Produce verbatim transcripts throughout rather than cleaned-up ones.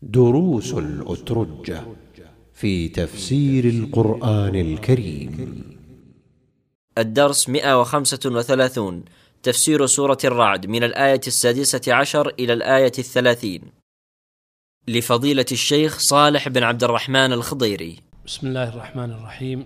دروس الأترجة في تفسير القرآن الكريم. الدرس مئة وخمسة وثلاثون، تفسير سورة الرعد من الآية السادسة عشر إلى الآية الثلاثين، لفضيلة الشيخ صالح بن عبد الرحمن الخضيري. بسم الله الرحمن الرحيم.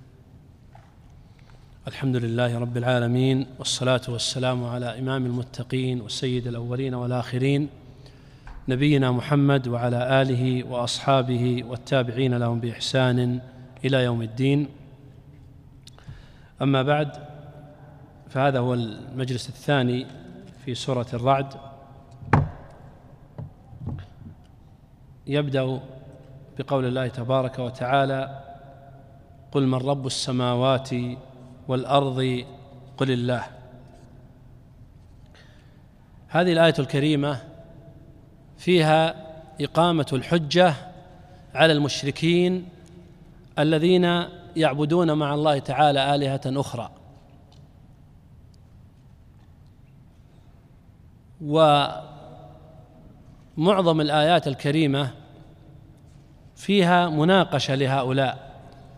الحمد لله رب العالمين، والصلاة والسلام على إمام المتقين وسيد الأولين والآخرين، نبينا محمد وعلى آله وأصحابه والتابعين لهم بإحسان إلى يوم الدين. أما بعد، فهذا هو المجلس الثاني في سورة الرعد. يبدأ بقول الله تبارك وتعالى: قل من رب السماوات والأرض قل الله. هذه الآية الكريمة فيها إقامة الحجة على المشركين الذين يعبدون مع الله تعالى آلهة أخرى، ومعظم الآيات الكريمة فيها مناقشة لهؤلاء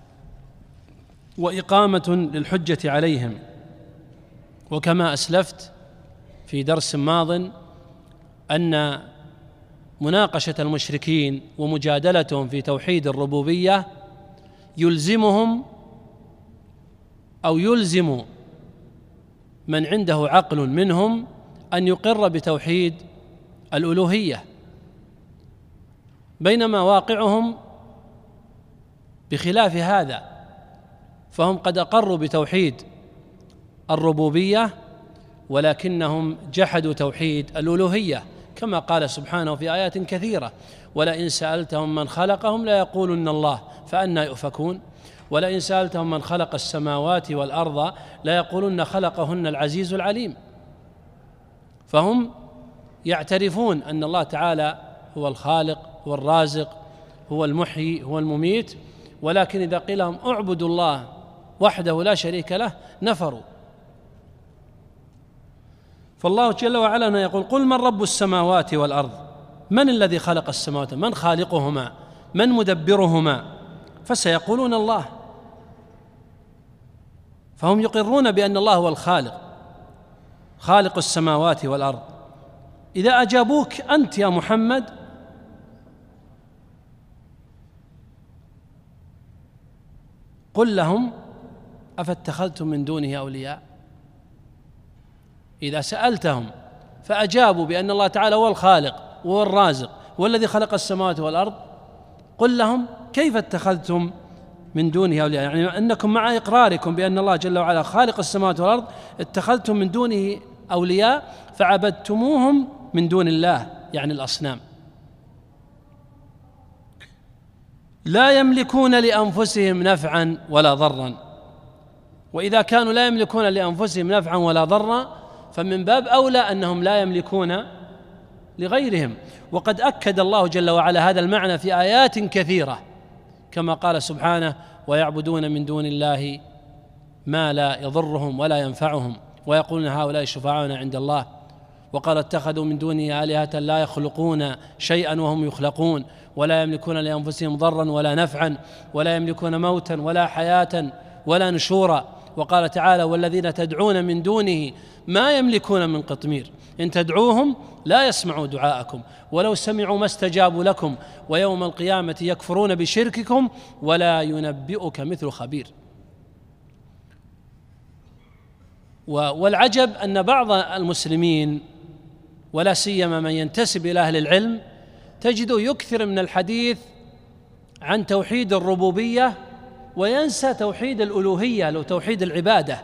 وإقامة للحجة عليهم. وكما أسلفت في درس ماض أن مناقشة المشركين ومجادلتهم في توحيد الربوبية يلزمهم أو يلزم من عنده عقل منهم أن يقر بتوحيد الألوهية، بينما واقعهم بخلاف هذا، فهم قد أقروا بتوحيد الربوبية ولكنهم جحدوا توحيد الألوهية، كما قال سبحانه في آيات كثيرة: ولئن سألتهم من خلقهم ليقولن الله فأنى يؤفكون، ولئن سألتهم من خلق السماوات والأرض ليقولن خلقهن العزيز العليم. فهم يعترفون أن الله تعالى هو الخالق، هو الرازق، هو المحيي، هو المميت، ولكن إذا قيل لهم اعبدوا الله وحده لا شريك له نفروا. فالله جل وعلا يقول: قل من رب السماوات والأرض، من الذي خلق السماوات؟ من خالقهما؟ من مدبرهما؟ فسيقولون الله. فهم يقرون بأن الله هو الخالق، خالق السماوات والأرض. إذا أجابوك أنت يا محمد قل لهم: أفاتخذتم من دونه أولياء؟ إذا سألتهم فأجابوا بأن الله تعالى هو الخالق وهو الرازق والذي خلق السماوات والأرض، قل لهم: كيف اتخذتم من دونه أولياء؟ يعني أنكم مع إقراركم بأن الله جل وعلا خالق السماوات والأرض اتخذتم من دونه أولياء فعبدتموهم من دون الله، يعني الأصنام. لا يملكون لأنفسهم نفعا ولا ضرا، وإذا كانوا لا يملكون لأنفسهم نفعا ولا ضرا فمن باب أولى أنهم لا يملكون لغيرهم. وقد أكد الله جل وعلا هذا المعنى في آيات كثيرة، كما قال سبحانه: ويعبدون من دون الله ما لا يضرهم ولا ينفعهم ويقولون هؤلاء شفعاؤنا عند الله. وقال: اتخذوا من دونه آلهة لا يخلقون شيئا وهم يخلقون ولا يملكون لأنفسهم ضرا ولا نفعا ولا يملكون موتا ولا حياة ولا نشورا. وقال تعالى: والذين تدعون من دونه ما يملكون من قطمير إن تدعوهم لا يسمعوا دعاءكم ولو سمعوا ما استجابوا لكم ويوم القيامة يكفرون بشرككم ولا ينبئك مثل خبير. والعجب أن بعض المسلمين ولا سيما من ينتسب إلى أهل العلم تجده يكثر من الحديث عن توحيد الربوبية وينسى توحيد الألوهية لو توحيد العبادة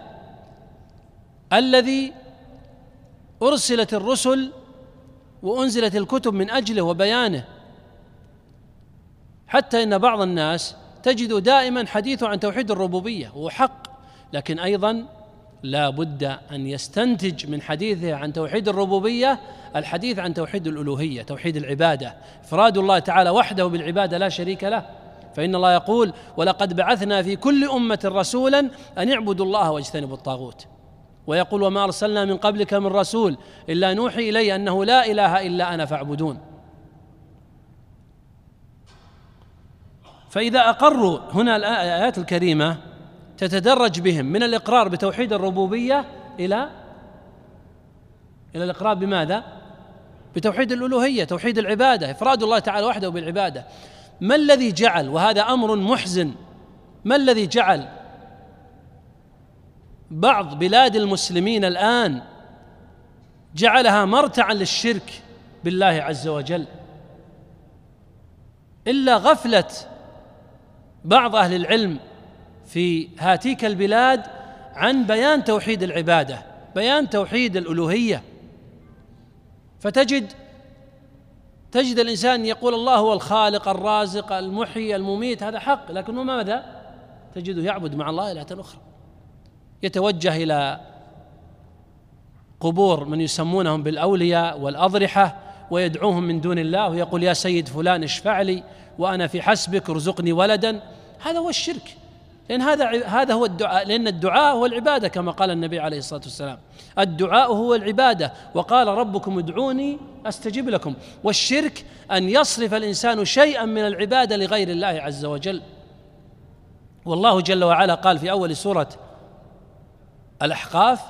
الذي أرسلت الرسل وأنزلت الكتب من أجله وبيانه. حتى إن بعض الناس تجد دائما حديثه عن توحيد الربوبية، وهو حق، لكن أيضا لا بد أن يستنتج من حديثه عن توحيد الربوبية الحديث عن توحيد الألوهية، توحيد العبادة، إفراد الله تعالى وحده بالعبادة لا شريك له. فإن الله يقول: ولقد بعثنا في كل أمة رسولا أن يعبدوا الله واجتنبوا الطاغوت. ويقول: وما أرسلنا من قبلك من رسول إلا نوحي إليه أنه لا إله إلا أنا فاعبدون. فإذا أقروا هنا الآيات الكريمة تتدرج بهم من الإقرار بتوحيد الربوبية إلى إلى الإقرار بماذا؟ بتوحيد الألوهية، توحيد العبادة، إفراد الله تعالى وحده بالعبادة. ما الذي جعل، وهذا أمر محزن، ما الذي جعل بعض بلاد المسلمين الآن جعلها مرتعا للشرك بالله عز وجل؟ إلا غفلة بعض أهل العلم في هاتيك البلاد عن بيان توحيد العبادة، بيان توحيد الألوهية. فتجد تجد الإنسان يقول الله هو الخالق الرازق المحيي المميت، هذا حق، لكنه ماذا؟ تجده يعبد مع الله إلهة أخرى، يتوجه إلى قبور من يسمونهم بالأولياء والأضرحة ويدعوهم من دون الله ويقول يا سيد فلان اشفع لي وأنا في حسبك ارزقني ولدا. هذا هو الشرك، لأن هذا هذا هو الدعاء، لأن الدعاء هو العبادة كما قال النبي عليه الصلاة والسلام، الدعاء هو العبادة، وقال ربكم ادعوني أستجب لكم. والشرك أن يصرف الإنسان شيئا من العبادة لغير الله عز وجل. والله جل وعلا قال في أول سورة الأحقاف،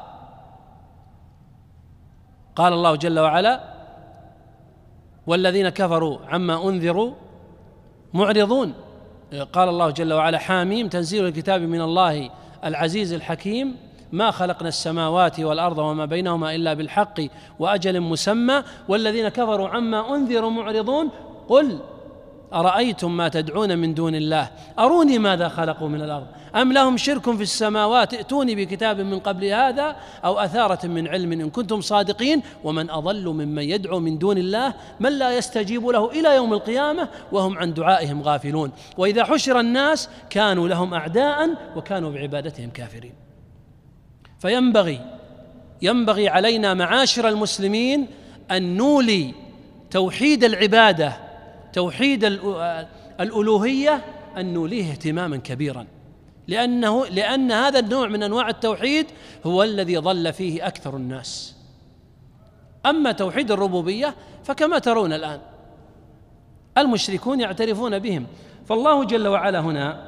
قال الله جل وعلا والذين كفروا عما أنذروا معرضون. قال الله جل وعلا حاميم تنزيل الكتاب من الله العزيز الحكيم ما خلقنا السماوات والأرض وما بينهما إلا بالحق وأجل مسمى والذين كفروا عما أنذروا معرضون قل أرأيتم ما تدعون من دون الله أروني ماذا خلقوا من الأرض أم لهم شرك في السماوات ائتوني بكتاب من قبل هذا أو أثارة من علم إن كنتم صادقين ومن أضل ممن يدعو من دون الله من لا يستجيب له إلى يوم القيامة وهم عن دعائهم غافلون وإذا حشر الناس كانوا لهم أعداء وكانوا بعبادتهم كافرين. فينبغي ينبغي علينا معاشر المسلمين أن نولي توحيد العبادة، توحيد الألوهية، أن نوليه اهتماما كبيرا، لأنه لأن هذا النوع من أنواع التوحيد هو الذي ضل فيه أكثر الناس. أما توحيد الربوبية فكما ترون الآن المشركون يعترفون بهم. فالله جل وعلا هنا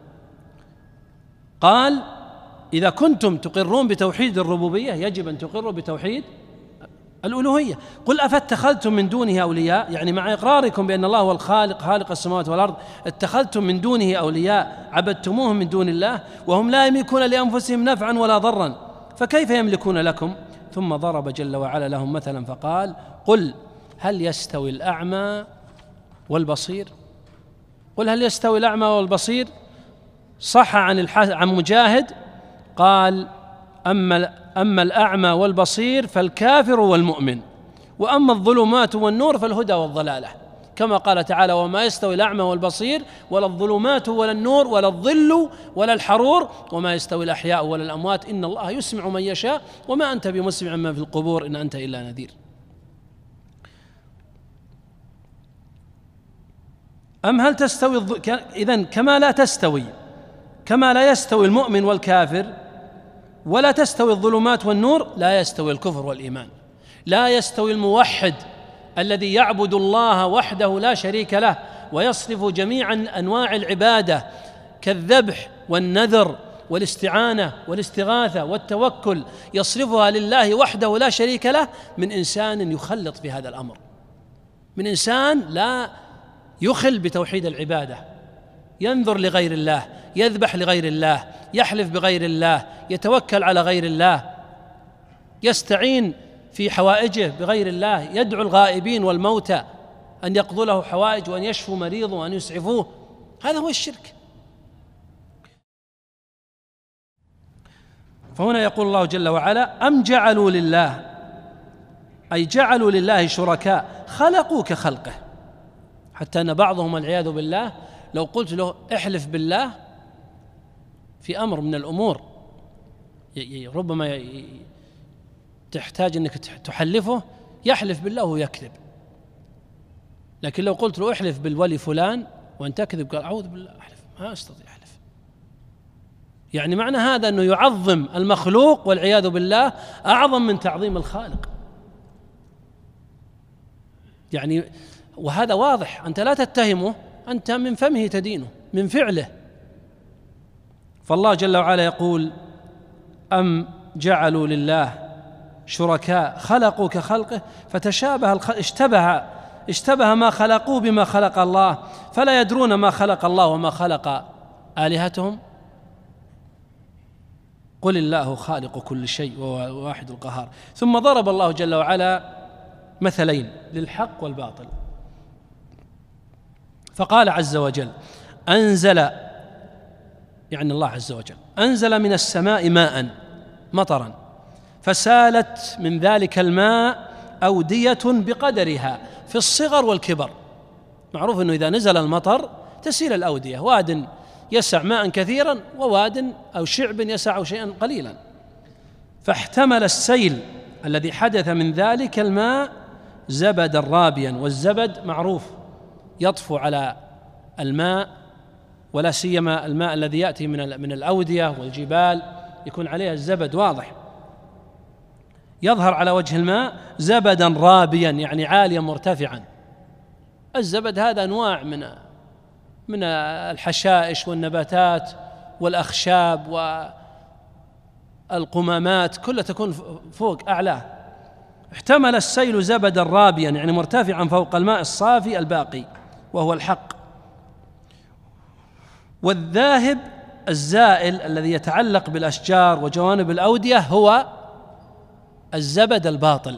قال إذا كنتم تقرون بتوحيد الربوبية يجب أن تقروا بتوحيد الألوهية. قل أفاتخذتم من دونه أولياء، يعني مع إقراركم بأن الله هو الخالق خالق السماوات والأرض اتخذتم من دونه أولياء عبدتموهم من دون الله وهم لا يملكون لأنفسهم نفعا ولا ضرا فكيف يملكون لكم؟ ثم ضرب جل وعلا لهم مثلا فقال قل هل يستوي الأعمى والبصير؟ قل هل يستوي الأعمى والبصير؟ صح عن الحس... عن مجاهد قال أما أما الأعمى والبصير فالكافر والمؤمن وأما الظلمات والنور فالهدى والضلالة، كما قال تعالى وما يستوي الأعمى والبصير ولا الظلمات ولا النور ولا الظل ولا الحرور وما يستوي الأحياء ولا الأموات إن الله يسمع من يشاء وما أنت بمسمع من في القبور إن أنت إلا نذير. أم هل تستوي الظ... إذن كما لا تستوي كما لا يستوي المؤمن والكافر ولا تستوي الظلمات والنور لا يستوي الكفر والإيمان، لا يستوي الموحد الذي يعبد الله وحده لا شريك له ويصرف جميع أنواع العبادة كالذبح والنذر والاستعانة والاستغاثة والتوكل يصرفها لله وحده لا شريك له من إنسان يخلط في هذا الأمر، من إنسان لا يخل بتوحيد العبادة، ينذر لغير الله، يذبح لغير الله، يحلف بغير الله، يتوكل على غير الله، يستعين في حوائجه بغير الله، يدعو الغائبين والموتى أن يقضوا له حوائج وأن يشفوا مريضه وأن يسعفوه. هذا هو الشرك. فهنا يقول الله جل وعلا أم جعلوا لله، أي جعلوا لله شركاء خلقوا كخلقه، حتى أن بعضهم والعياذ بالله لو قلت له احلف بالله في أمر من الأمور ربما تحتاج أنك تحلفه يحلف بالله ويكذب، لكن لو قلت له احلف بالولي فلان وأن تكذب قال أعوذ بالله أحلف ما أستطيع أحلف. يعني معنى هذا أنه يعظم المخلوق والعياذ بالله أعظم من تعظيم الخالق. يعني وهذا واضح، أنت لا تتهمه، أنت من فمه تدينه، من فعله. فالله جل وعلا يقول: أم جعلوا لله شركاء خلقوا كخلقه فتشابه الخ... اشتبه اشتبه ما خلقوه بما خلق الله فلا يدرون ما خلق الله وما خلق آلهتهم. قل الله خالق كل شيء وهو واحد القهار. ثم ضرب الله جل وعلا مثلين للحق والباطل، فقال عز وجل: أنزل، يعني الله عز وجل أنزل من السماء ماء مطرا فسالت من ذلك الماء أودية بقدرها في الصغر والكبر. معروف أنه إذا نزل المطر تسيل الأودية، واد يسع ماء كثيرا وواد أو شعب يسع شيئا قليلا. فاحتمل السيل الذي حدث من ذلك الماء زبدا رابيا، والزبد معروف يطفو على الماء، ولا سيما الماء الذي يأتي من من الأودية والجبال يكون عليها الزبد واضح يظهر على وجه الماء، زبدا رابيا يعني عاليا مرتفعا. الزبد هذا أنواع من من الحشائش والنباتات والأخشاب والقمامات كلها تكون فوق أعلاه. احتمل السيل زبدا رابيا يعني مرتفعا فوق الماء الصافي الباقي وهو الحق. والذاهب الزائل الذي يتعلق بالأشجار وجوانب الأودية هو الزبد الباطل.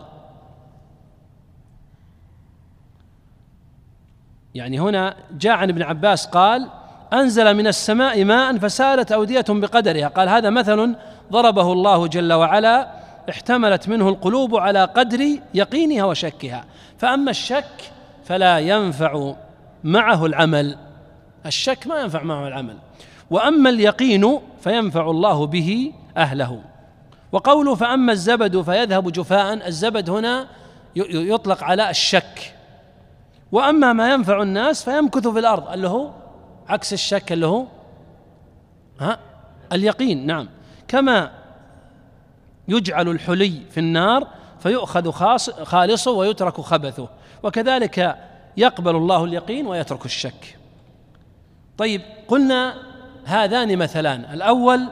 يعني هنا جاء عن ابن عباس قال: أنزل من السماء ماء فسالت أودية بقدرها. قال: هذا مثل ضربه الله جل وعلا احتملت منه القلوب على قدر يقينها وشكها. فأما الشك فلا ينفع معه العمل، الشك ما ينفع معه العمل. وأما اليقين فينفع الله به أهله. وقوله فأما الزبد فيذهب جفاء، الزبد هنا يطلق على الشك. وأما ما ينفع الناس فيمكث في الأرض، اللي هو عكس الشك اللي هو ها اليقين. نعم، كما يجعل الحلي في النار فيؤخذ خالصه ويترك خبثه، وكذلك يقبل الله اليقين ويترك الشك. طيب، قلنا هذان مثلان، الأول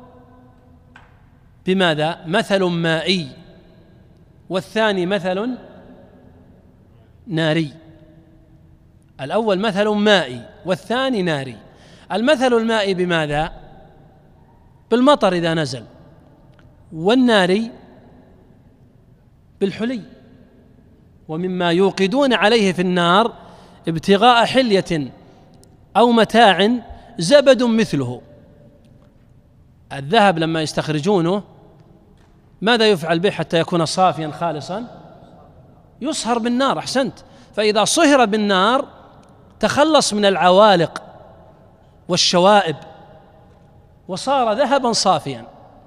بماذا؟ مثل مائي، والثاني مثل ناري. الأول مثل مائي والثاني ناري. المثل المائي بماذا؟ بالمطر إذا نزل، والناري بالحلي. ومما يوقدون عليه في النار ابتغاء حلية أو متاع زبد مثله. الذهب لما يستخرجونه ماذا يفعل به حتى يكون صافيا خالصا؟ يصهر بالنار. أحسنت. فإذا صهر بالنار تخلص من العوالق والشوائب وصار ذهبا صافيا.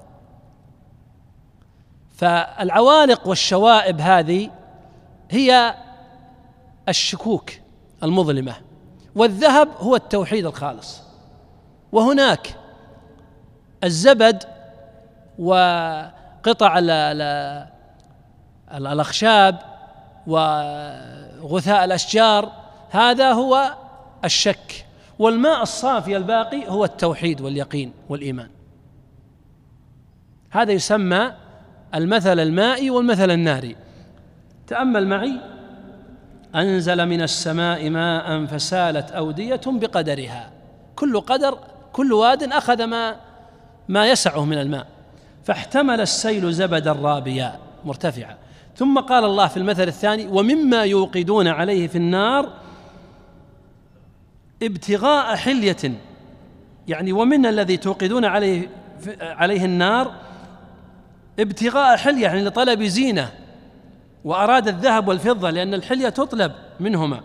فالعوالق والشوائب هذه هي الشكوك المظلمة، والذهب هو التوحيد الخالص. وهناك الزبد وقطع الأخشاب وغثاء الأشجار هذا هو الشك، والماء الصافي الباقي هو التوحيد واليقين والإيمان. هذا يسمى المثل المائي والمثل الناري. تأمل معي: أنزل من السماء ماء فسالت أودية بقدرها. كل قدر، كل واد أخذ ما ما يسعه من الماء. فاحتمل السيل زبدا رابيا مرتفعا. ثم قال الله في المثل الثاني: ومما يوقدون عليه في النار ابتغاء حلية، يعني ومن الذي توقدون عليه عليه النار ابتغاء حلية يعني لطلب زينة، وأراد الذهب والفضة لأن الحلية تطلب منهما.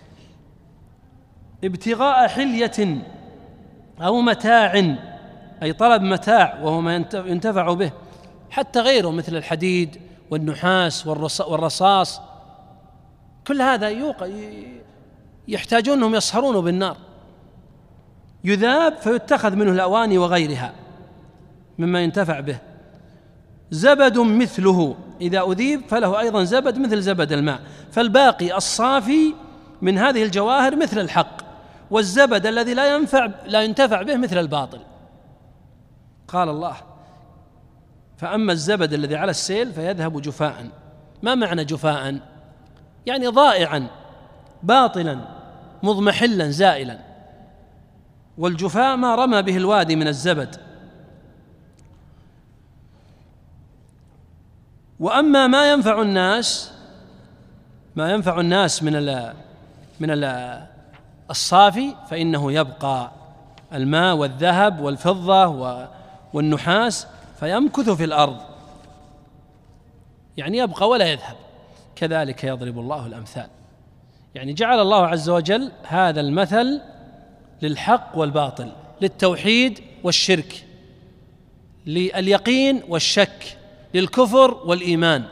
ابتغاء حلية أو متاع أي طلب متاع وهو ما ينتفع به، حتى غيره مثل الحديد والنحاس والرصاص، كل هذا يحتاجون أنهم يصهرونه بالنار، يذاب فيتخذ منه الأواني وغيرها مما ينتفع به. زبد مثله إذا أذيب فله أيضا زبد مثل زبد الماء. فالباقي الصافي من هذه الجواهر مثل الحق، والزبد الذي لا ينفع لا ينتفع به مثل الباطل. قال الله: فأما الزبد الذي على السيل فيذهب جفاء. ما معنى جفاء؟ يعني ضائعا باطلا مضمحلا زائلا، والجفاء ما رمى به الوادي من الزبد. وأما ما ينفع الناس ما ينفع الناس من ال من ال الصافي فإنه يبقى، الماء والذهب والفضة والنحاس، فيمكث في الأرض، يعني يبقى ولا يذهب. كذلك يضرب الله الأمثال. يعني جعل الله عز وجل هذا المثل للحق والباطل، للتوحيد والشرك، لليقين والشك، للكفر والإيمان.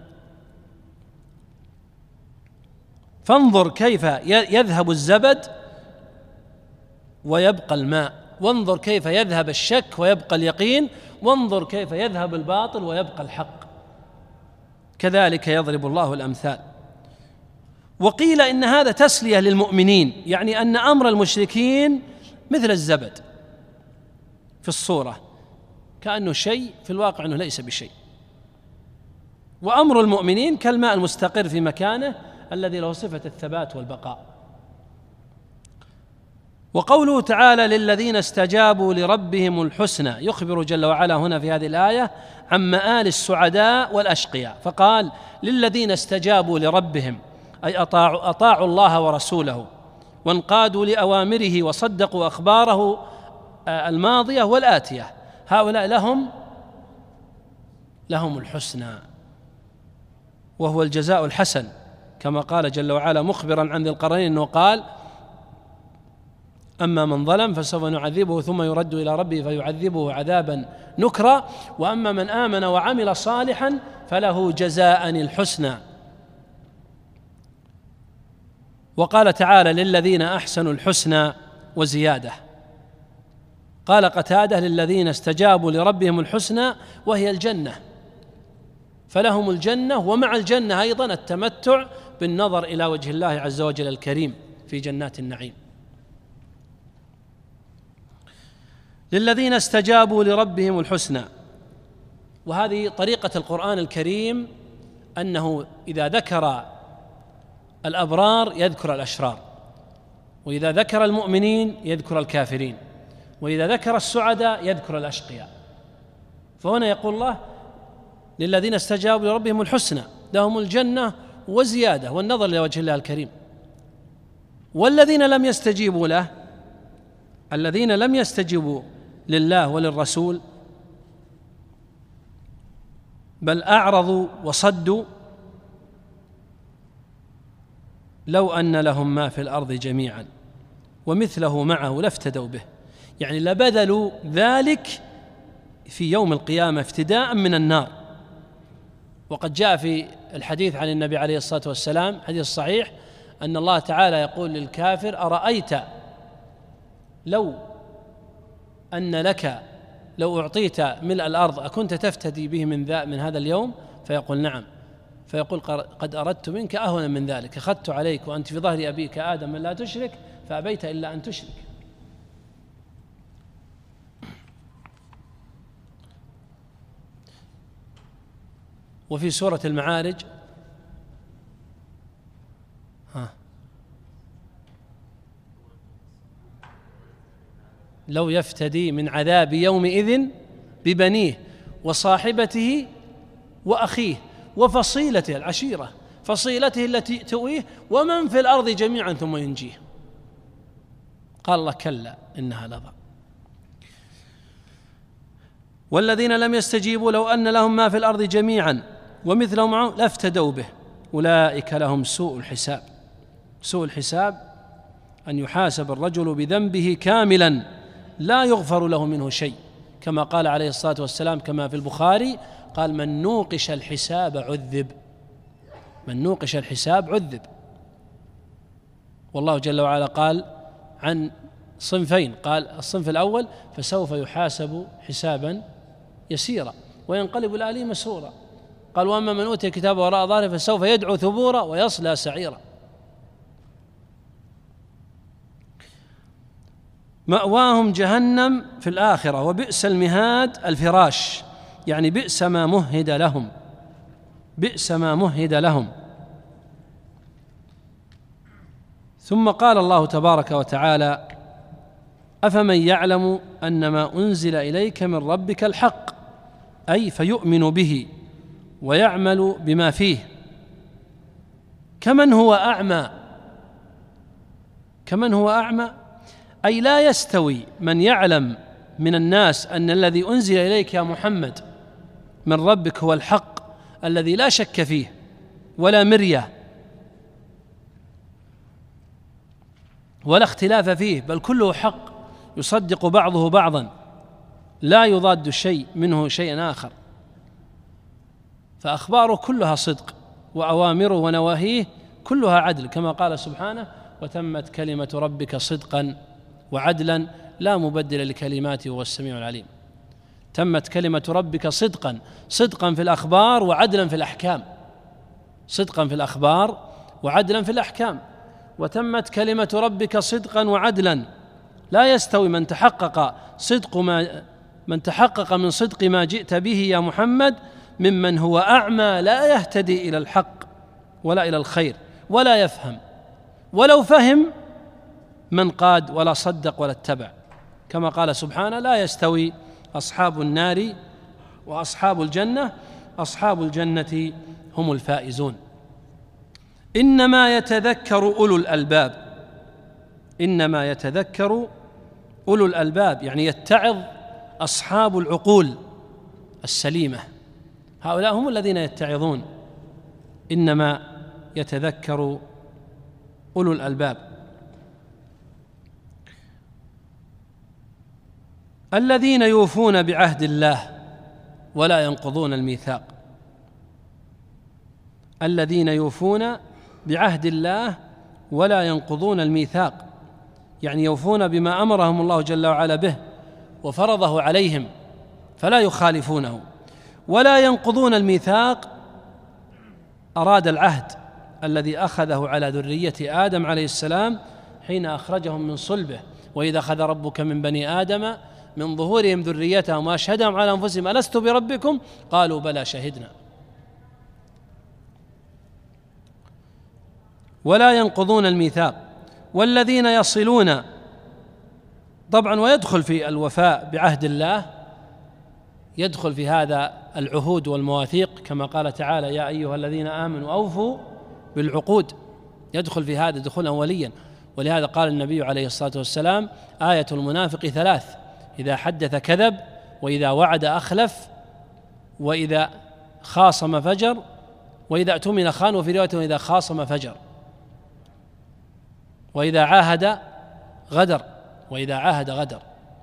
فانظر كيف يذهب الزبد ويبقى الماء، وانظر كيف يذهب الشك ويبقى اليقين، وانظر كيف يذهب الباطل ويبقى الحق. كذلك يضرب الله الأمثال. وقيل إن هذا تسلية للمؤمنين، يعني أن أمر المشركين مثل الزبد في الصورة، كأنه شيء، في الواقع أنه ليس بشيء. وأمر المؤمنين كالماء المستقر في مكانه الذي له صفة الثبات والبقاء. وقوله تعالى: للذين استجابوا لربهم الحسنى، يخبر جل وعلا هنا في هذه الآية عن مآل السعداء والأشقياء، فقال: للذين استجابوا لربهم، أي أطاعوا, أطاعوا الله ورسوله، وانقادوا لأوامره وصدقوا أخباره الماضية والآتية، هؤلاء لهم لهم الحسنى، وهو الجزاء الحسن، كما قال جل وعلا مخبرا عن ذي القرنين أنه قال: أما من ظلم فسوف نعذبه ثم يرد إلى ربه فيعذبه عذابا نكرا، وأما من آمن وعمل صالحا فله جزاء الحسنى. وقال تعالى: للذين أحسنوا الحسنى وزيادة. قال قتادة: للذين استجابوا لربهم الحسنى، وهي الجنة، فلهم الجنة، ومع الجنة أيضا التمتع بالنظر إلى وجه الله عز وجل الكريم في جنات النعيم. للذين استجابوا لربهم الحسنى. وهذه طريقة القرآن الكريم، أنه إذا ذكر الأبرار يذكر الأشرار، وإذا ذكر المؤمنين يذكر الكافرين، وإذا ذكر السعداء يذكر الأشقياء. فهنا يقول الله: للذين استجابوا لربهم الحسنى، لهم الجنة وزيادة، والنظر إلى وجه الله الكريم. والذين لم يستجيبوا له، الذين لم يستجيبوا لله وللرسول بل أعرضوا وصدوا، لو أن لهم ما في الأرض جميعا ومثله معه لافتدوا به، يعني لبذلوا ذلك في يوم القيامة افتداء من النار. وقد جاء في الحديث عن النبي عليه الصلاة والسلام، حديث صحيح، أن الله تعالى يقول للكافر: أرأيت لو أن لك لو أعطيت ملء الأرض أكنت تفتدي به من ذا من هذا اليوم؟ فيقول: نعم. فيقول: قد أردت منك أهون من ذلك، أخذت عليك وأنت في ظهر أبيك آدم من لا تشرك فأبيت إلا أن تشرك. وفي سورة المعارج: ها لو يفتدي من عذاب يومئذ ببنيه وصاحبته وأخيه وفصيلته العشيرة، فصيلته التي تؤويه ومن في الأرض جميعا ثم ينجيه. قال الله: كلا إنها لظى. والذين لم يستجيبوا لو أن لهم ما في الأرض جميعا ومثله معه لافتدوا به، أولئك لهم سوء الحساب. سوء الحساب أن يحاسب الرجل بذنبه كاملا لا يغفر له منه شيء، كما قال عليه الصلاة والسلام كما في البخاري، قال: من نوقش الحساب عذب. من نوقش الحساب عذب. والله جل وعلا قال عن صنفين، قال: الصنف الأول فسوف يحاسب حسابا يسيرا وينقلب إلى أهله مسرورا. قال: وأما من أوتي كتابه وراء ظهره فسوف يدعو ثبورا ويصلى سعيرا. مأواهم جهنم في الآخرة وبئس المهاد الفراش، يعني بئس ما مهد لهم، بئس ما مهد لهم. ثم قال الله تبارك وتعالى: أفمن يعلم أن ما أنزل إليك من ربك الحق، أي فيؤمن به ويعمل بما فيه، كمن هو أعمى، كمن هو أعمى أي لا يستوي من يعلم من الناس أن الذي أنزل إليك يا محمد من ربك هو الحق الذي لا شك فيه ولا مرية ولا اختلاف فيه، بل كله حق يصدق بعضه بعضا، لا يضاد شيء منه شيء آخر، فأخباره كلها صدق وأوامره ونواهيه كلها عدل، كما قال سبحانه: وتمت كلمة ربك صدقا وعدلا لا مبدل لكلماته وهو السميع العليم. تمت كلمة ربك صدقا، صدقا في الأخبار وعدلا في الأحكام، صدقا في الأخبار وعدلا في الأحكام. وتمت كلمة ربك صدقا وعدلا، لا يستوي من تحقق صدق ما من تحقق من صدق ما جئت به يا محمد ممن هو أعمى لا يهتدي إلى الحق ولا إلى الخير ولا يفهم، ولو فهم من قاد ولا صدق ولا اتبع، كما قال سبحانه: لا يستوي أصحاب النار وأصحاب الجنة، أصحاب الجنة هم الفائزون. إنما يتذكر أولو الألباب، إنما يتذكر أولو الألباب، يعني يتعظ أصحاب العقول السليمة، هؤلاء هم الذين يتعظون. إنما يتذكر أولو الألباب الذين يوفون بعهد الله ولا ينقضون الميثاق، الذين يوفون بعهد الله ولا ينقضون الميثاق، يعني يوفون بما أمرهم الله جل وعلا به وفرضه عليهم فلا يخالفونه، ولا ينقضون الميثاق أراد العهد الذي أخذه على ذرية آدم عليه السلام حين أخرجهم من صلبه: وإذا أخذ ربك من بني آدم من ظهورهم ذريتهم وأشهدهم على أنفسهم ألست بربكم قالوا بلى شهدنا. ولا ينقضون الميثاق. والذين يصلون، طبعا ويدخل في الوفاء بعهد الله، يدخل في هذا العهود والمواثيق، كما قال تعالى: يا أيها الذين آمنوا أوفوا بالعقود، يدخل في هذا دخولا أوليا. ولهذا قال النبي عليه الصلاة والسلام: آية المنافق ثلاث: إذا حدث كذب، وإذا وعد أخلف، وإذا خاصم فجر، وإذا اؤتمن خان، وفي رواية وإذا خاصم فجر، وإذا عاهد غدر، وإذا عاهد غدر.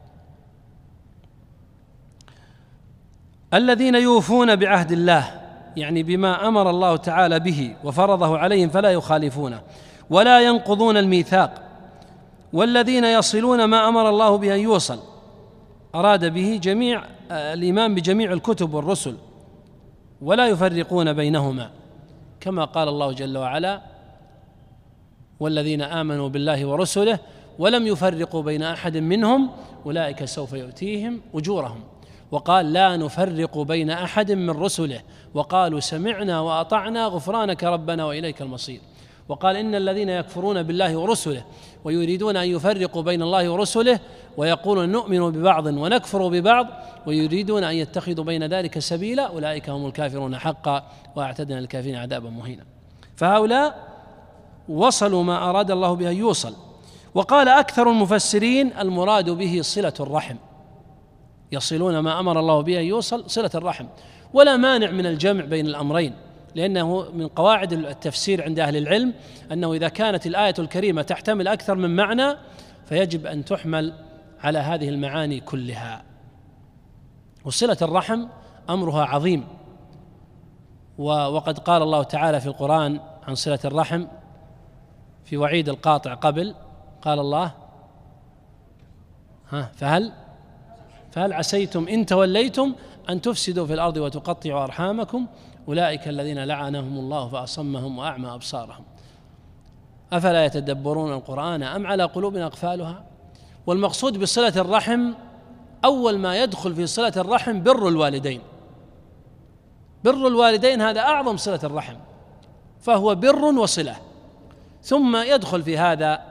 الذين يوفون بعهد الله، يعني بما أمر الله تعالى به وفرضه عليهم فلا يخالفونه، ولا ينقضون الميثاق. والذين يصلون ما أمر الله به أن يوصل، أراد به جميع الإيمان بجميع الكتب والرسل، ولا يفرقون بينهما، كما قال الله جل وعلا: والذين آمنوا بالله ورسله ولم يفرقوا بين أحد منهم أولئك سوف يؤتيهم أجورهم. وقال: لا نفرق بين أحد من رسله وقالوا سمعنا وأطعنا غفرانك ربنا وإليك المصير. وقال: إن الذين يكفرون بالله ورسله ويريدون أن يفرقوا بين الله ورسله ويقولون نؤمن ببعض ونكفر ببعض ويريدون أن يتخذوا بين ذلك سبيلا أولئك هم الكافرون حقا وأعتدنا للكافرين عذابا مهينا. فهؤلاء وصلوا ما أراد الله به يوصل. وقال أكثر المفسرين: المراد به صلة الرحم، يصلون ما أمر الله به يوصل صلة الرحم. ولا مانع من الجمع بين الأمرين، لأنه من قواعد التفسير عند أهل العلم أنه إذا كانت الآية الكريمة تحتمل أكثر من معنى فيجب أن تحمل على هذه المعاني كلها. وصلة الرحم أمرها عظيم، وقد قال الله تعالى في القرآن عن صلة الرحم في وعيد القاطع قبل، قال الله: ها فهل فهل عسيتم إن توليتم أن تفسدوا في الأرض وتقطعوا أرحامكم أولئك الذين لعنهم الله فأصمهم وأعمى أبصارهم أفلا يتدبرون القرآن أم على قلوب أقفالها. والمقصود بصلة الرحم أول ما يدخل في صلة الرحم بر الوالدين. بر الوالدين هذا أعظم صلة الرحم، فهو بر وصلة، ثم يدخل في هذا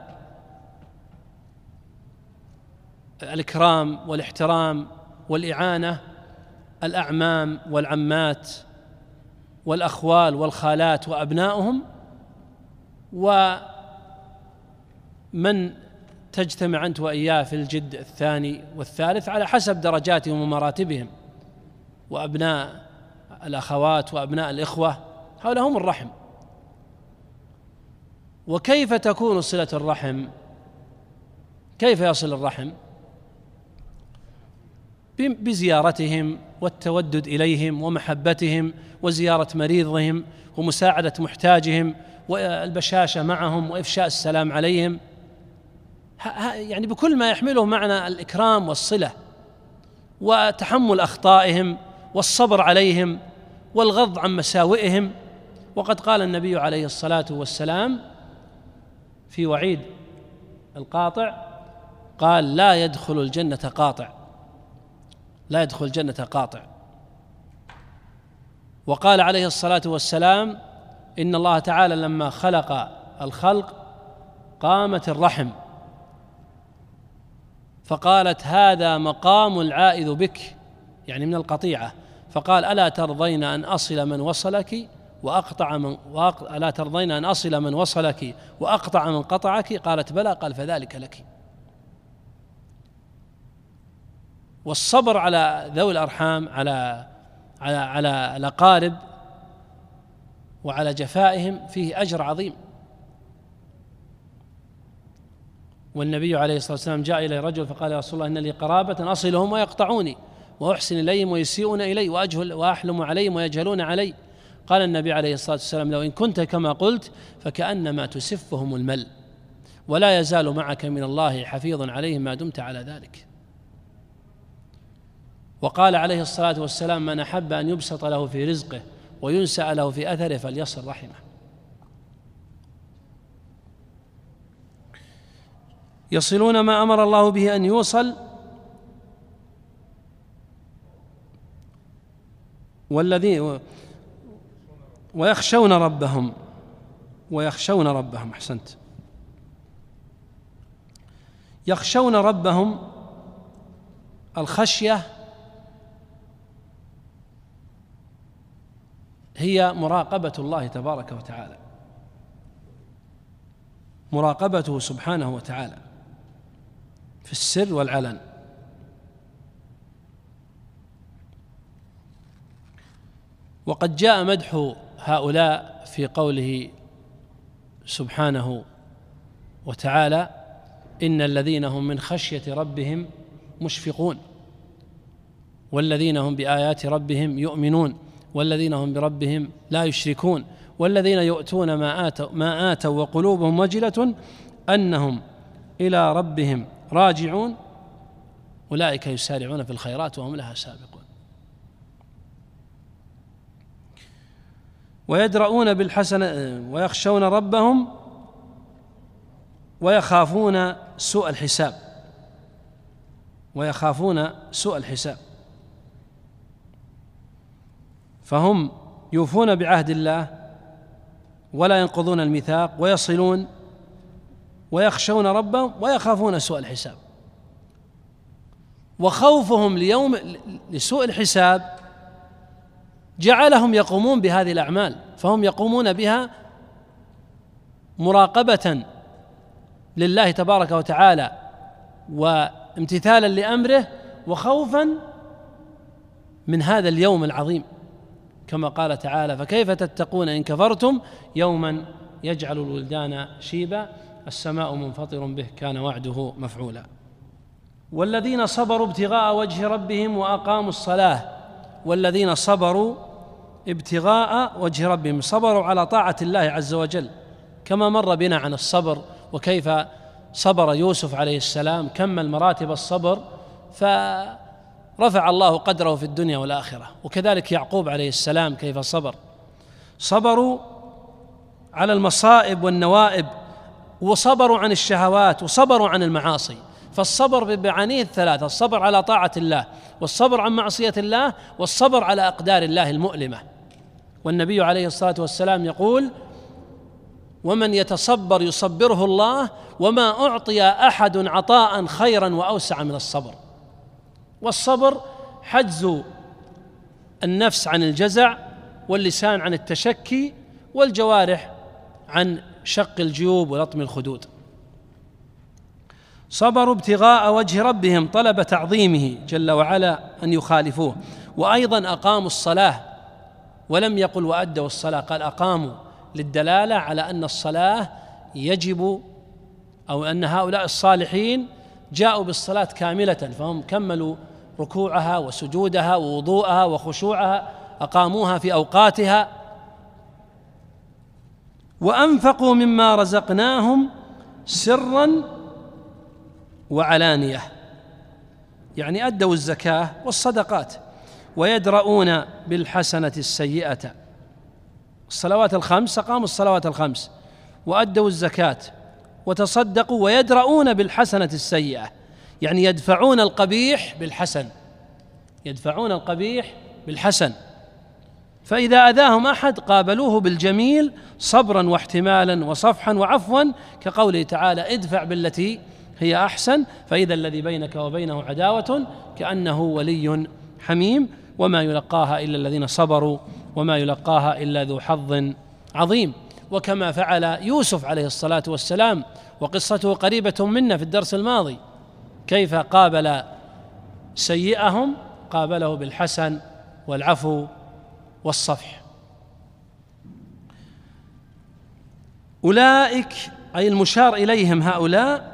الإكرام والاحترام والإعانة الأعمام والعمات والأخوال والخالات وأبناؤهم، ومن تجتمع أنت وإياه في الجد الثاني والثالث على حسب درجاتهم ومراتبهم، وأبناء الأخوات وأبناء الإخوة، هؤلاء هم الرحم. وكيف تكون صلة الرحم؟ كيف يصل الرحم؟ بزيارتهم والتودد إليهم ومحبتهم وزيارة مريضهم ومساعدة محتاجهم والبشاشة معهم وإفشاء السلام عليهم، يعني بكل ما يحمله معنى الإكرام والصلة، وتحمل أخطائهم والصبر عليهم والغض عن مساوئهم. وقد قال النبي عليه الصلاة والسلام في وعيد القاطع، قال: لا يدخل الجنة قاطع، لا يدخل الجنة قاطع. وقال عليه الصلاة والسلام: إن الله تعالى لما خلق الخلق قامت الرحم فقالت: هذا مقام العائذ بك، يعني من القطيعة، فقال: ألا ترضين أن أصل من وصلك وأقطع من وأق... ألا ترضين أن أصل من وصلك وأقطع من قطعك؟ قالت: بلى. قال: فذلك لك. والصبر على ذوي الأرحام، على على على الأقارب وعلى جفائهم فيه أجر عظيم. والنبي عليه الصلاة والسلام جاء إلى رجل فقال: يا رسول الله، إن لي قرابة أصلهم ويقطعوني وأحسن إليهم ويسيئون إلي وأجهل وأحلم عليهم ويجهلون علي. قال النبي عليه الصلاة والسلام: لو إن كنت كما قلت فكأنما تسفهم المل، ولا يزال معك من الله حفيظ عليهم ما دمت على ذلك. وقال عليه الصلاة والسلام: من أحب أن يبسط له في رزقه وينسأ له في أثره فليصل رحمه. يصلون ما أمر الله به أن يوصل، والذين ويخشون ربهم ويخشون ربهم أحسنت يخشون ربهم. الخشية هي مراقبة الله تبارك وتعالى، مراقبته سبحانه وتعالى في السر والعلن. وقد جاء مدح هؤلاء في قوله سبحانه وتعالى: إن الذين هم من خشية ربهم مشفقون، والذين هم بآيات ربهم يؤمنون، والذين هم بربهم لا يشركون، والذين يؤتون ما آتوا ما آتوا وقلوبهم وجلة أنهم إلى ربهم راجعون، أولئك يسارعون في الخيرات وهم لها سابقون. ويدرؤون بالحسنة ويخشون ربهم ويخافون سوء الحساب ويخافون سوء الحساب فهم يوفون بعهد الله ولا ينقضون الميثاق ويصلون ويخشون ربهم ويخافون سوء الحساب. وخوفهم ليوم لسوء الحساب جعلهم يقومون بهذه الأعمال، فهم يقومون بها مراقبة لله تبارك وتعالى وامتثالا لأمره وخوفا من هذا اليوم العظيم، كما قال تعالى: فكيف تتقون إن كفرتم يوما يجعل الولدان شيبا السماء منفطر به كان وعده مفعولا. والذين صبروا ابتغاء وجه ربهم وأقاموا الصلاة، والذين صبروا ابتغاء وجه ربهم، صبروا على طاعة الله عز وجل، كما مر بنا عن الصبر وكيف صبر يوسف عليه السلام، كمل مراتب الصبر فرفع الله قدره في الدنيا والآخرة. وكذلك يعقوب عليه السلام كيف صبر، صبروا على المصائب والنوائب، وصبروا عن الشهوات، وصبروا عن المعاصي، فالصبر بمعانيه الثلاثة: الصبر على طاعة الله، والصبر عن معصية الله، والصبر على أقدار الله المؤلمة. والنبي عليه الصلاة والسلام يقول: ومن يتصبر يصبره الله، وما أعطي أحد عطاء خيرا وأوسع من الصبر. والصبر حجز النفس عن الجزع، واللسان عن التشكي، والجوارح عن شق الجيوب ولطم الخدود. صبروا ابتغاء وجه ربهم طلب تعظيمه جل وعلا أن يخالفوه. وأيضا أقاموا الصلاة، ولم يقل وأدوا الصلاة، قال أقاموا، للدلالة على أن الصلاة يجب، أو أن هؤلاء الصالحين جاءوا بالصلاة كاملة، فهم كملوا ركوعها وسجودها ووضوءها وخشوعها، أقاموها في أوقاتها. وأنفقوا مما رزقناهم سرا وعلانية، يعني أدوا الزكاة والصدقات. ويدرؤون بالحسنة السيئة، الصلوات الخمس، أقاموا الصلوات الخمس وأدوا الزكاة وتصدقوا. ويدرؤون بالحسنة السيئة، يعني يدفعون القبيح بالحسن، يدفعون القبيح بالحسن. فإذا أذاهم أحد قابلوه بالجميل صبرا واحتمالا وصفحا وعفوا، كقوله تعالى: ادفع بالتي هي أحسن فإذا الذي بينك وبينه عداوة كأنه ولي حميم. وما يلقاها إلا الذين صبروا وما يلقاها إلا ذو حظ عظيم. وكما فعل يوسف عليه الصلاة والسلام، وقصته قريبة منا في الدرس الماضي، كيف قابل سيئهم، قابله بالحسن والعفو والصفح. أولئك أي المشار إليهم، هؤلاء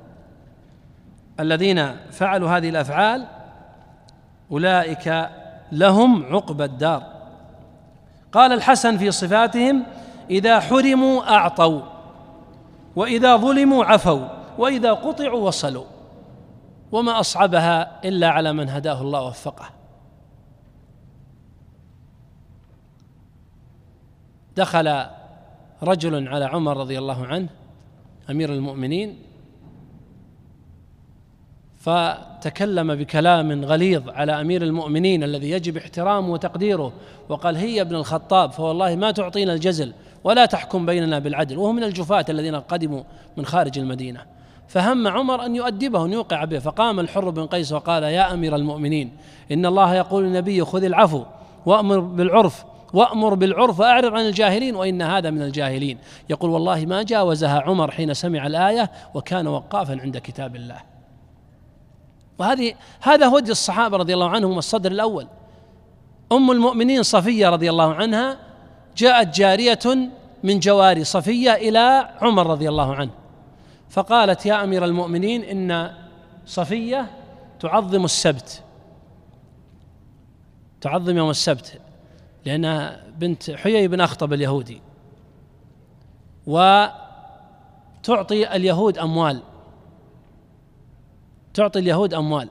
الذين فعلوا هذه الأفعال، أولئك لهم عقبى الدار. قال الحسن في صفاتهم: إذا حرموا أعطوا، وإذا ظلموا عفوا، وإذا قطعوا وصلوا. وما أصعبها إلا على من هداه الله ووفقه. دخل رجل على عمر رضي الله عنه أمير المؤمنين، فتكلم بكلام غليظ على أمير المؤمنين الذي يجب احترامه وتقديره، وقال: هي ابن الخطاب فوالله ما تعطينا الجزل ولا تحكم بيننا بالعدل، وهو من الجفاة الذين قدموا من خارج المدينة. فهم عمر أن يؤدبه، أن يوقع به. فقام الحر بن قيس وقال: يا أمير المؤمنين، إن الله يقول للنبي: خذ العفو وأمر بالعرف وأمر بالعرف وأعرض عن الجاهلين، وإن هذا من الجاهلين. يقول: والله ما جاوزها عمر حين سمع الآية، وكان وقافا عند كتاب الله. وهذه هذا هدي الصحابة رضي الله عنهم الصدر الأول. أم المؤمنين صفية رضي الله عنها جاءت جارية من جواري صفية إلى عمر رضي الله عنه، فقالت: يا أمير المؤمنين، إن صفية تعظم السبت، تعظم يوم السبت، لأنها بنت حيي بن أخطب اليهودي، وتعطي اليهود أموال، تعطي اليهود أموال.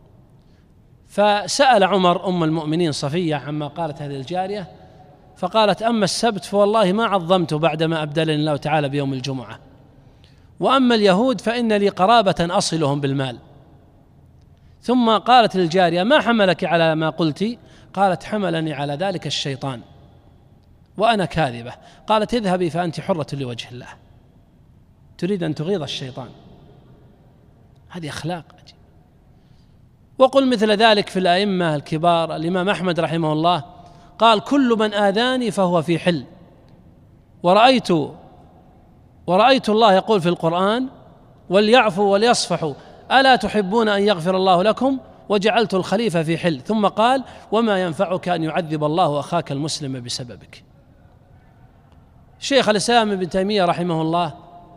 فسأل عمر أم المؤمنين صفية عما قالت هذه الجارية، فقالت: أما السبت فوالله ما عظمته بعدما أبدلني الله تعالى بيوم الجمعة، وأما اليهود فإن لي قرابة أصلهم بالمال. ثم قالت للجارية: ما حملك على ما قلت؟ قالت: حملني على ذلك الشيطان وأنا كاذبة. قالت: اذهبي فأنت حرة لوجه الله. تريد أن تغيظ الشيطان، هذه أخلاق. وقل مثل ذلك في الأئمة الكبار. الإمام أحمد رحمه الله قال: كل من آذاني فهو في حل. ورأيت ورأيت الله يقول في القرآن: وليعفوا وليصفحوا ألا تحبون أن يغفر الله لكم؟ وجعلت الخليفة في حل. ثم قال: وما ينفعك أن يعذب الله أخاك المسلم بسببك. شيخ الإسلام ابن تيمية رحمه الله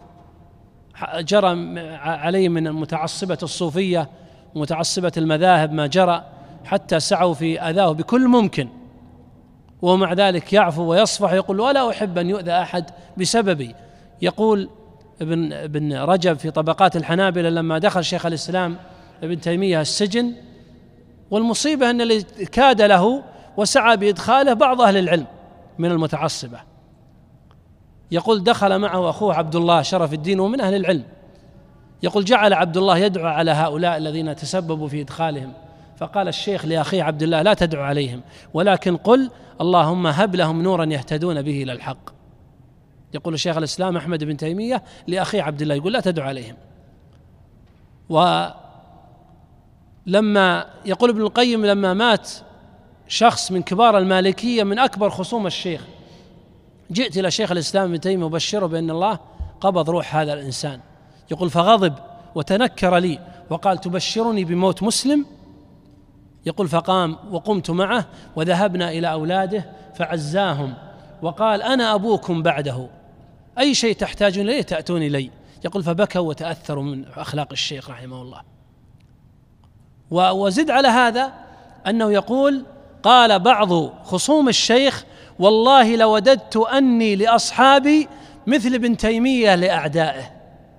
جرى عليه من متعصبة الصوفية ومتعصبة المذاهب ما جرى، حتى سعوا في أذاه بكل ممكن، ومع ذلك يعفو ويصفح، يقول: ولا أحب أن يؤذى أحد بسببي. يقول ابن ابن رجب في طبقات الحنابلة لما دخل شيخ الإسلام ابن تيمية السجن، والمصيبة أن اللي كاد له وسعى بإدخاله بعض أهل العلم من المتعصبة. يقول: دخل معه أخوه عبد الله شرف الدين ومن أهل العلم، يقول جعل عبد الله يدعو على هؤلاء الذين تسببوا في إدخالهم، فقال الشيخ لأخيه عبد الله لا تدعو عليهم ولكن قل اللهم هب لهم نورا يهتدون به إلى الحق. يقول الشيخ الإسلام أحمد بن تيمية لأخيه عبد الله يقول لا تدعو عليهم. ولما يقول ابن القيم لما مات شخص من كبار المالكية من أكبر خصوم الشيخ، جئت إلى شيخ الإسلام ابن تيمية مبشره بأن الله قبض روح هذا الإنسان. يقول فغضب وتنكر لي وقال تبشرني بموت مسلم؟ يقول فقام وقمت معه وذهبنا إلى أولاده فعزاهم وقال أنا أبوكم بعده، أي شيء تحتاجون إليه تأتون إلي. يقول فبكوا وتأثروا من أخلاق الشيخ رحمه الله. وزد على هذا أنه يقول قال بعض خصوم الشيخ والله لوددت أني لأصحابي مثل ابن تيمية لأعدائه.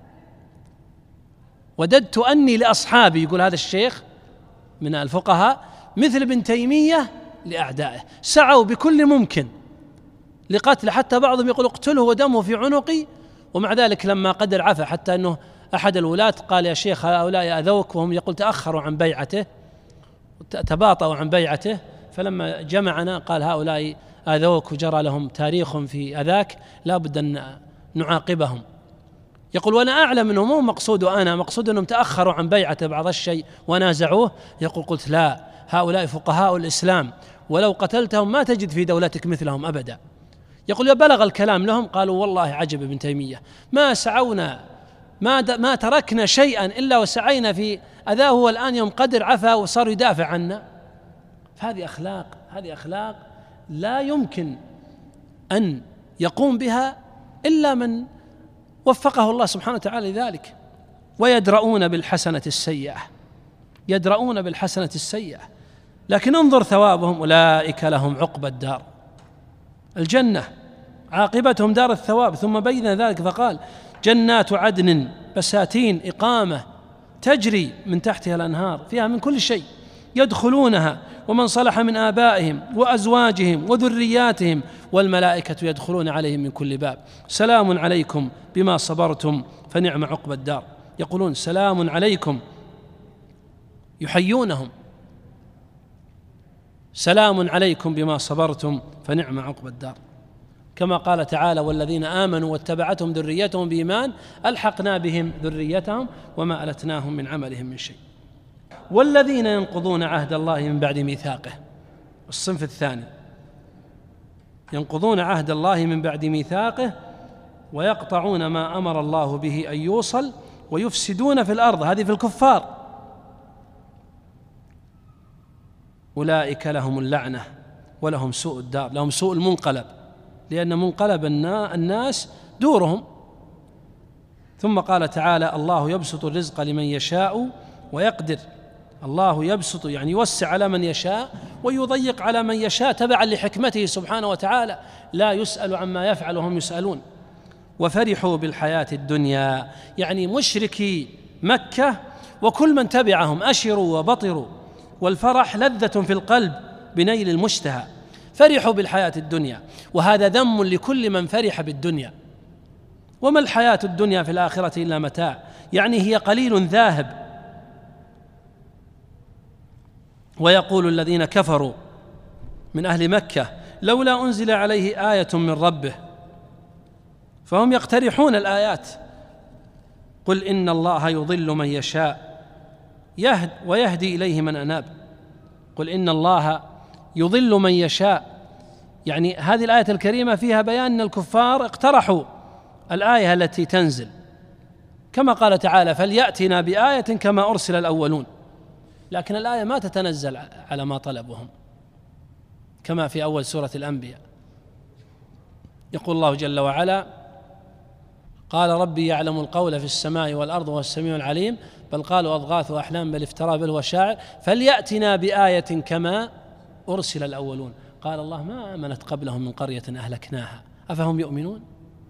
وددت أني لأصحابي، يقول هذا الشيخ من الفقهاء، مثل ابن تيمية لأعدائه، سعوا بكل ممكن لقتله، حتى بعضهم يقول اقتله ودمه في عنقي، ومع ذلك لما قدر عفى، حتى أنه أحد الولاة قال يا شيخ هؤلاء أذوك، وهم يقول تأخروا عن بيعته تباطؤوا عن بيعته، فلما جمعنا قال هؤلاء آذوك وجرى لهم تاريخ في أذاك لا بد أن نعاقبهم. يقول وأنا أعلم أنه مو مقصود أنا، مقصود أنهم تأخروا عن بيعته بعض الشيء ونازعوه. يقول قلت لا، هؤلاء فقهاء الإسلام ولو قتلتهم ما تجد في دولتك مثلهم أبدا. يقول بلغ الكلام لهم قالوا والله عجب ابن تيمية، ما سعونا ما, ما تركنا شيئا إلا وسعينا في أذاه، والآن يوم قدر عفا وصار يدافع عنا. فهذه أخلاق هذه أخلاق لا يمكن أن يقوم بها إلا من وفقه الله سبحانه وتعالى لذلك. ويدرؤون بالحسنة السيئة يدرؤون بالحسنة السيئة لكن انظر ثوابهم أولئك لهم عقبى الدار، الجنة عاقبتهم دار الثواب. ثم بين ذلك فقال جنات عدن بساتين إقامة تجري من تحتها الأنهار فيها من كل شيء يدخلونها ومن صلح من آبائهم وأزواجهم وذرياتهم والملائكة يدخلون عليهم من كل باب سلام عليكم بما صبرتم فنعم عقبى الدار. يقولون سلام عليكم، يحيونهم سلام عليكم بما صبرتم فنعم عقبى الدار. كما قال تعالى والذين آمنوا واتبعتهم ذريتهم بإيمان ألحقنا بهم ذريتهم وما ألتناهم من عملهم من شيء. والذين ينقضون عهد الله من بعد ميثاقه، الصنف الثاني، ينقضون عهد الله من بعد ميثاقه ويقطعون ما أمر الله به أن يوصل ويفسدون في الأرض، هذه في الكفار، أولئك لهم اللعنة ولهم سوء الدار، لهم سوء المنقلب، لأن منقلب الناس دورهم. ثم قال تعالى الله يبسط الرزق لمن يشاء ويقدر، الله يبسط يعني يوسع على من يشاء ويضيق على من يشاء تبعا لحكمته سبحانه وتعالى، لا يسأل عما يفعل وهم يسألون. وفرحوا بالحياة الدنيا، يعني مشركي مكة وكل من تبعهم أشروا وبطروا، والفرح لذة في القلب بنيل المشتهى، فرحوا بالحياة الدنيا، وهذا ذم لكل من فرح بالدنيا. وما الحياة الدنيا في الآخرة إلا متاع، يعني هي قليل ذاهب. ويقول الذين كفروا من أهل مكة لولا أنزل عليه آية من ربه، فهم يقترحون الآيات. قل إن الله يضل من يشاء يهد ويهدي إليه من أناب. قل إن الله يضل من يشاء، يعني هذه الآية الكريمة فيها بيان أن الكفار اقترحوا الآية التي تنزل، كما قال تعالى فليأتنا بآية كما أرسل الأولون، لكن الآية ما تتنزل على ما طلبهم كما في أول سورة الأنبياء. يقول الله جل وعلا قال ربي يعلم القول في السماء والأرض وهو السميع العليم، بل قالوا أضغاث أحلام بل افترى بل هو شاعر، فليأتنا بآية كما أرسل الأولون. قال الله ما آمنت قبلهم من قرية أهلكناها أفهم يؤمنون.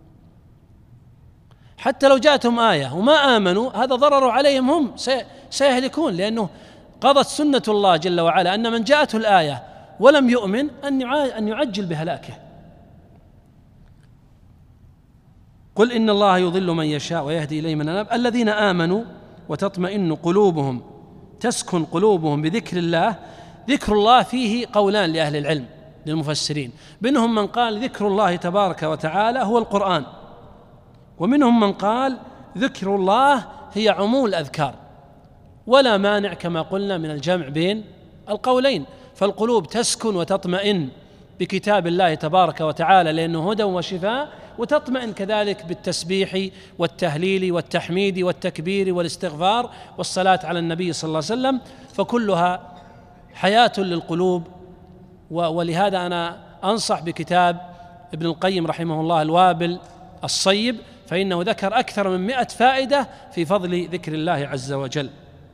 حتى لو جاءتهم آية وما آمنوا هذا ضرر عليهم، هم سيهلكون، لأنه قضت سنة الله جل وعلا أن من جاءته الآية ولم يؤمن أن يعجل بهلاكه. قل إن الله يضل من يشاء ويهدي إليه من أناب. الذين آمنوا وتطمئن قلوبهم تسكن قلوبهم بذكر الله. ذكر الله فيه قولان لأهل العلم للمفسرين، منهم من قال ذكر الله تبارك وتعالى هو القرآن، ومنهم من قال ذكر الله هي عموم الأذكار، ولا مانع كما قلنا من الجمع بين القولين، فالقلوب تسكن وتطمئن بكتاب الله تبارك وتعالى لأنه هدى وشفاء، وتطمئن كذلك بالتسبيح والتهليل والتحميد والتكبير والاستغفار والصلاة على النبي صلى الله عليه وسلم، فكلها حياة للقلوب. ولهذا أنا أنصح بكتاب ابن القيم رحمه الله الوابل الصيب، فإنه ذكر أكثر من مئة فائدة في فضل ذكر الله عز وجل.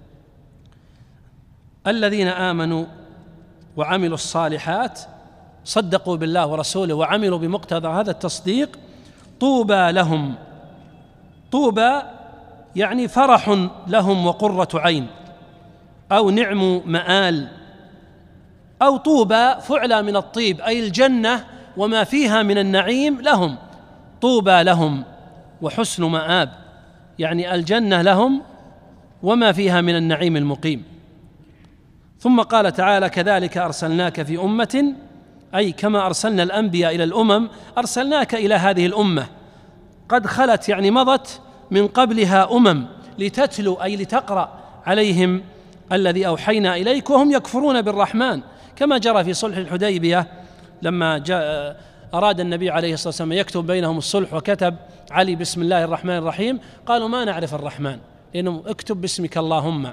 الذين آمنوا وعملوا الصالحات صدقوا بالله ورسوله وعملوا بمقتضى هذا التصديق طوبى لهم. طوبى يعني فرح لهم وقرة عين، أو نعم مآل، أو طوبى فعلى من الطيب أي الجنة وما فيها من النعيم لهم. طوبى لهم وحسن مآب، يعني الجنة لهم وما فيها من النعيم المقيم. ثم قال تعالى كذلك أرسلناك في أمة، أي كما أرسلنا الأنبياء إلى الأمم أرسلناك إلى هذه الأمة قد خلت، يعني مضت من قبلها أمم، لتتلو أي لتقرأ عليهم الذي أوحينا إليك وهم يكفرون بالرحمن، كما جرى في صلح الحديبية لما جاء أراد النبي عليه الصلاة والسلام يكتب بينهم الصلح وكتب علي بسم الله الرحمن الرحيم، قالوا ما نعرف الرحمن، لأنه اكتب باسمك اللهم،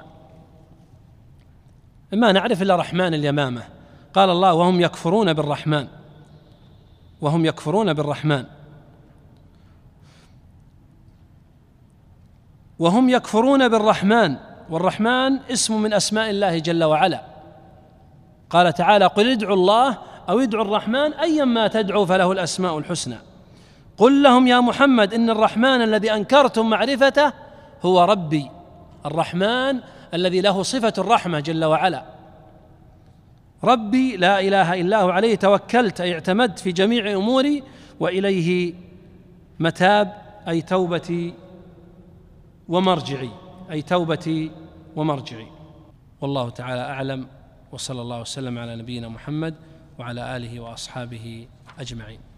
ما نعرف إلا رحمن اليمامة. قال الله وهم يكفرون بالرحمن، وهم يكفرون بالرحمن وهم يكفرون بالرحمن والرحمن اسم من أسماء الله جل وعلا. قال تعالى قل ادعوا الله أو ادعوا الرحمن أيما تدعوا فله الأسماء الحسنى. قل لهم يا محمد إن الرحمن الذي أنكرتم معرفته هو ربي، الرحمن الذي له صفة الرحمة جل وعلا، ربي لا إله إلا هو عليه توكلت أي اعتمدت في جميع أموري وإليه متاب أي توبتي ومرجعي، أي توبتي ومرجعي. والله تعالى أعلم، وصلى الله وسلم على نبينا محمد وعلى آله وأصحابه أجمعين.